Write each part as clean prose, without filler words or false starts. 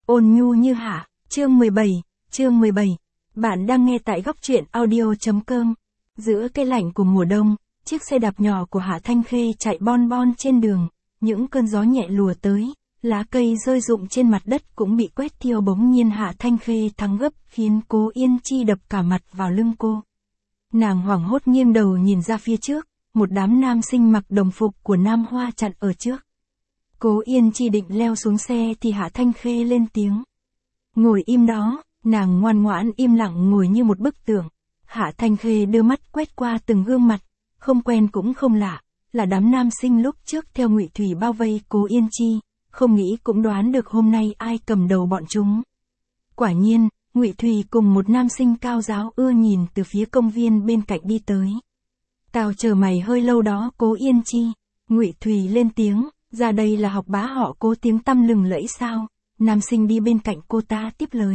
Ôn nhu như hạ, chương 17. Bạn đang nghe tại góc truyện audio.com. Giữa cái lạnh của mùa đông, chiếc xe đạp nhỏ của Hạ Thanh Khê chạy bon bon trên đường, những cơn gió nhẹ lùa tới, lá cây rơi rụng trên mặt đất cũng bị quét thiêu. Bỗng nhiên Hạ Thanh Khê thắng gấp khiến Cố Yên Chi đập cả mặt vào lưng cô. Nàng hoảng hốt nghiêng đầu nhìn ra phía trước, một đám nam sinh mặc đồng phục của Nam Hoa chặn ở trước. Cố Yên Chi định leo xuống xe thì Hạ Thanh Khê lên tiếng. Ngồi im đó, nàng ngoan ngoãn im lặng ngồi như một bức tượng. Hạ Thanh Khê đưa mắt quét qua từng gương mặt, không quen cũng không lạ, là đám nam sinh lúc trước theo Ngụy Thủy bao vây Cố Yên Chi, không nghĩ cũng đoán được hôm nay ai cầm đầu bọn chúng. Quả nhiên, Ngụy Thủy cùng một nam sinh cao giáo ưa nhìn từ phía công viên bên cạnh đi tới. Tao chờ mày hơi lâu đó Cố Yên Chi. Ngụy Thủy lên tiếng, ra đây là học bá họ Cố tiếng tăm lừng lẫy sao? Nam sinh đi bên cạnh cô ta tiếp lời.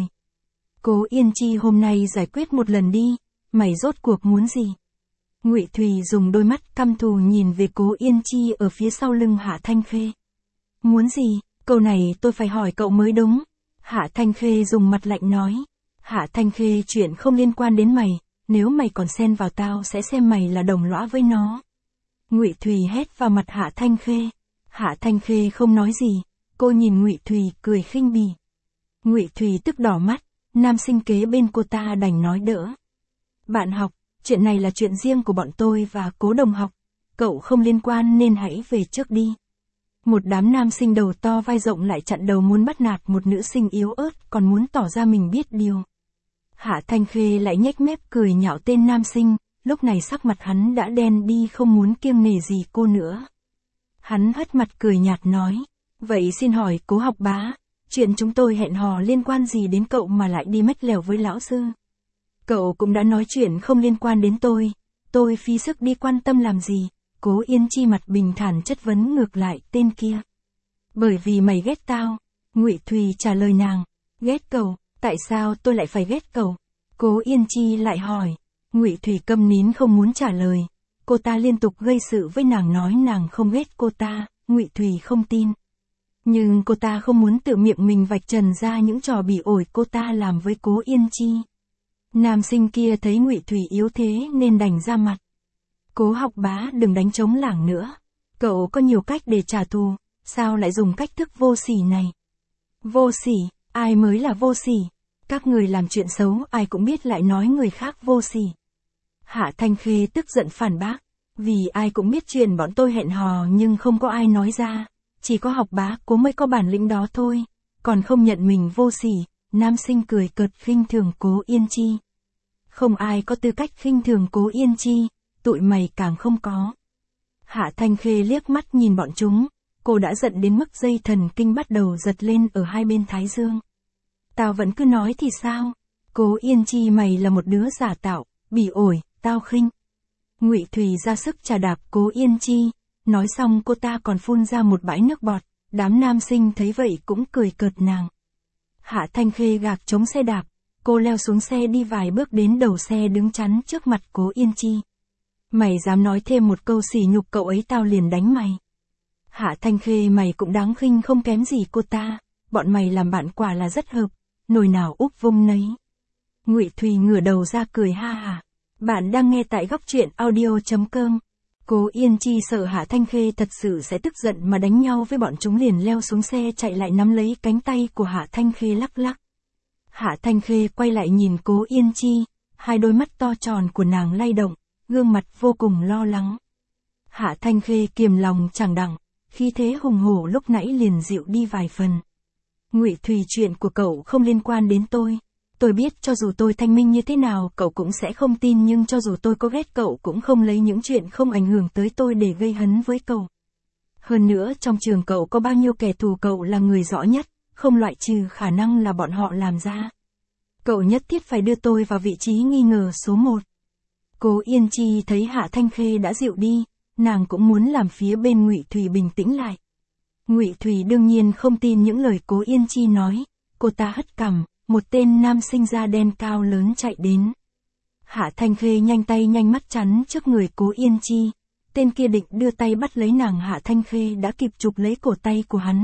Cố Yên Chi hôm nay giải quyết một lần đi, mày rốt cuộc muốn gì? Ngụy Thủy dùng đôi mắt căm thù nhìn về Cố Yên Chi ở phía sau lưng Hạ Thanh Khê. Muốn gì? Câu này tôi phải hỏi cậu mới đúng. Hạ Thanh Khê dùng mặt lạnh nói. Hạ Thanh Khê, chuyện không liên quan đến mày, nếu mày còn xen vào tao sẽ xem mày là đồng lõa với nó. Ngụy Thủy hét vào mặt Hạ Thanh Khê. Hạ Thanh Khê không nói gì, cô nhìn Ngụy Thủy cười khinh bỉ. Ngụy Thủy tức đỏ mắt, nam sinh kế bên cô ta đành nói đỡ. Bạn học, chuyện này là chuyện riêng của bọn tôi và Cố đồng học, cậu không liên quan nên hãy về trước đi. Một đám nam sinh đầu to vai rộng lại chặn đầu muốn bắt nạt một nữ sinh yếu ớt còn muốn tỏ ra mình biết điều. Hạ Thanh Khê lại nhếch mép cười nhạo tên nam sinh, lúc này sắc mặt hắn đã đen đi không muốn kiêng nể gì cô nữa. Hắn hất mặt cười nhạt nói, vậy xin hỏi Cố học bá, chuyện chúng tôi hẹn hò liên quan gì đến cậu mà lại đi mách lèo với lão sư? Cậu cũng đã nói chuyện không liên quan đến tôi phí sức đi quan tâm làm gì? Cố Yên Chi mặt bình thản chất vấn ngược lại tên kia. Bởi vì mày ghét tao. Ngụy Thủy trả lời nàng. Ghét cậu, tại sao tôi lại phải ghét cậu? Cố Yên Chi lại hỏi. Ngụy Thủy câm nín không muốn trả lời. Cô ta liên tục gây sự với nàng nói nàng không ghét cô ta, Ngụy Thủy không tin. Nhưng cô ta không muốn tự miệng mình vạch trần ra những trò bỉ ổi cô ta làm với Cố Yên Chi. Nam sinh kia thấy Ngụy Thủy yếu thế nên đành ra mặt. Cố học bá đừng đánh trống lảng nữa. Cậu có nhiều cách để trả thù, sao lại dùng cách thức vô sỉ này? Vô sỉ, ai mới là vô sỉ? Các người làm chuyện xấu ai cũng biết lại nói người khác vô sỉ. Hạ Thanh Khê tức giận phản bác. Vì ai cũng biết chuyện bọn tôi hẹn hò nhưng không có ai nói ra. Chỉ có học bá Cố mới có bản lĩnh đó thôi. Còn không nhận mình vô sỉ. Nam sinh cười cợt khinh thường Cố Yên Chi. Không ai có tư cách khinh thường Cố Yên Chi. Tụi mày càng không có. Hạ Thanh Khê liếc mắt nhìn bọn chúng. Cô đã giận đến mức dây thần kinh bắt đầu giật lên ở hai bên thái dương. Tao vẫn cứ nói thì sao? Cố Yên Chi mày là một đứa giả tạo, bỉ ổi, tao khinh. Ngụy Thủy ra sức chà đạp Cố Yên Chi. Nói xong cô ta còn phun ra một bãi nước bọt. Đám nam sinh thấy vậy cũng cười cợt nàng. Hạ Thanh Khê gạc chống xe đạp. Cô leo xuống xe đi vài bước đến đầu xe đứng chắn trước mặt Cố Yên Chi. Mày dám nói thêm một câu sỉ nhục cậu ấy tao liền đánh mày. Hạ Thanh Khê mày cũng đáng khinh không kém gì cô ta. Bọn mày làm bạn quả là rất hợp. Nồi nào úp vung nấy. Ngụy Thủy ngửa đầu ra cười ha hả. Bạn đang nghe tại góc truyện audio.com. Cố Yên Chi sợ Hạ Thanh Khê thật sự sẽ tức giận mà đánh nhau với bọn chúng liền leo xuống xe chạy lại nắm lấy cánh tay của Hạ Thanh Khê lắc lắc. Hạ Thanh Khê quay lại nhìn Cố Yên Chi. Hai đôi mắt to tròn của nàng lay động. Gương mặt vô cùng lo lắng. Hạ Thanh Khê kiềm lòng chẳng đặng, khí thế hùng hổ lúc nãy liền dịu đi vài phần. Ngụy Thủy, chuyện của cậu không liên quan đến tôi. Tôi biết cho dù tôi thanh minh như thế nào cậu cũng sẽ không tin, nhưng cho dù tôi có ghét cậu cũng không lấy những chuyện không ảnh hưởng tới tôi để gây hấn với cậu. Hơn nữa trong trường cậu có bao nhiêu kẻ thù cậu là người rõ nhất, không loại trừ khả năng là bọn họ làm ra. Cậu nhất thiết phải đưa tôi vào vị trí nghi ngờ số 1. Cố Yên Chi thấy Hạ Thanh Khê đã dịu đi, nàng cũng muốn làm phía bên Ngụy Thủy bình tĩnh lại. Ngụy Thủy đương nhiên không tin những lời Cố Yên Chi nói, cô ta hất cằm, một tên nam sinh da đen cao lớn chạy đến. Hạ Thanh Khê nhanh tay nhanh mắt chắn trước người Cố Yên Chi, tên kia định đưa tay bắt lấy nàng, Hạ Thanh Khê đã kịp chụp lấy cổ tay của hắn.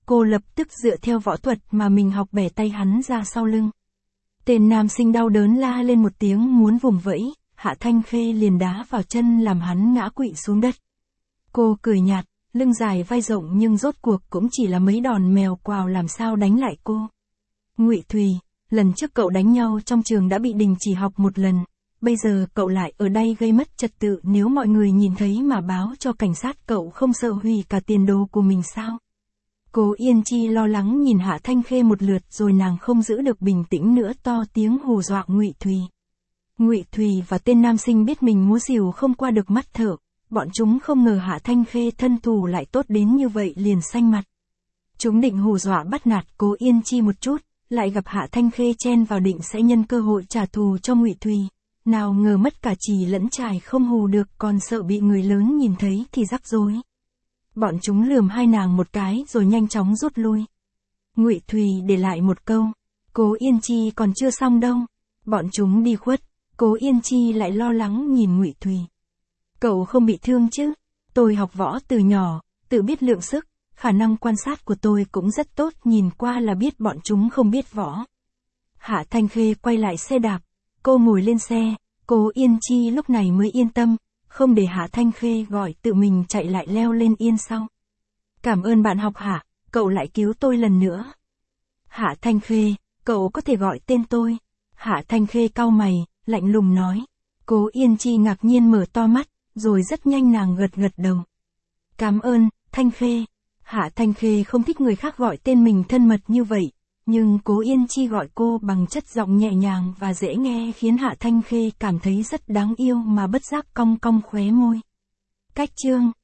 cô lập tức dựa theo võ thuật mà mình học bẻ tay hắn ra sau lưng. Tên nam sinh đau đớn la lên một tiếng muốn vùng vẫy, Hạ Thanh Khê liền đá vào chân làm hắn ngã quỵ xuống đất. Cô cười nhạt, lưng dài vai rộng nhưng rốt cuộc cũng chỉ là mấy đòn mèo quào làm sao đánh lại cô. Ngụy Thùy, lần trước cậu đánh nhau trong trường đã bị đình chỉ học một lần, bây giờ cậu lại ở đây gây mất trật tự, nếu mọi người nhìn thấy mà báo cho cảnh sát cậu không sợ hủy cả tiền đồ của mình sao? Cố Yên Chi lo lắng nhìn Hạ Thanh Khê một lượt rồi nàng không giữ được bình tĩnh nữa to tiếng hù dọa Ngụy Thùy. Ngụy Thùy và tên nam sinh biết mình múa rìu không qua được mắt thợ, bọn chúng không ngờ Hạ Thanh Khê thân thủ lại tốt đến như vậy liền xanh mặt. Chúng định hù dọa bắt nạt Cố Yên Chi một chút, lại gặp Hạ Thanh Khê chen vào định sẽ nhân cơ hội trả thù cho Ngụy Thùy. Nào ngờ mất cả chì lẫn chài không hù được, còn sợ bị người lớn nhìn thấy thì rắc rối. Bọn chúng lườm hai nàng một cái rồi nhanh chóng rút lui. Ngụy Thùy để lại một câu, Cố Yên Chi còn chưa xong đâu. Bọn chúng đi khuất, Cố Yên Chi lại lo lắng nhìn Ngụy Thùy. Cậu không bị thương chứ? Tôi học võ từ nhỏ, tự biết lượng sức, khả năng quan sát của tôi cũng rất tốt, nhìn qua là biết bọn chúng không biết võ. Hạ Thanh Khê quay lại xe đạp, cô ngồi lên xe, Cố Yên Chi lúc này mới yên tâm, không để Hạ Thanh Khê gọi tự mình chạy lại leo lên yên sau. Cảm ơn bạn học Hạ, cậu lại cứu tôi lần nữa. Hạ Thanh Khê, cậu có thể gọi tên tôi. Hạ Thanh Khê cau mày, lạnh lùng nói. Cố Yên Chi ngạc nhiên mở to mắt, rồi rất nhanh nàng gật gật đầu. Cảm ơn, Thanh Khê. Hạ Thanh Khê không thích người khác gọi tên mình thân mật như vậy, nhưng Cố Yên Chi gọi cô bằng chất giọng nhẹ nhàng và dễ nghe khiến Hạ Thanh Khê cảm thấy rất đáng yêu mà bất giác cong cong khóe môi. Cách chương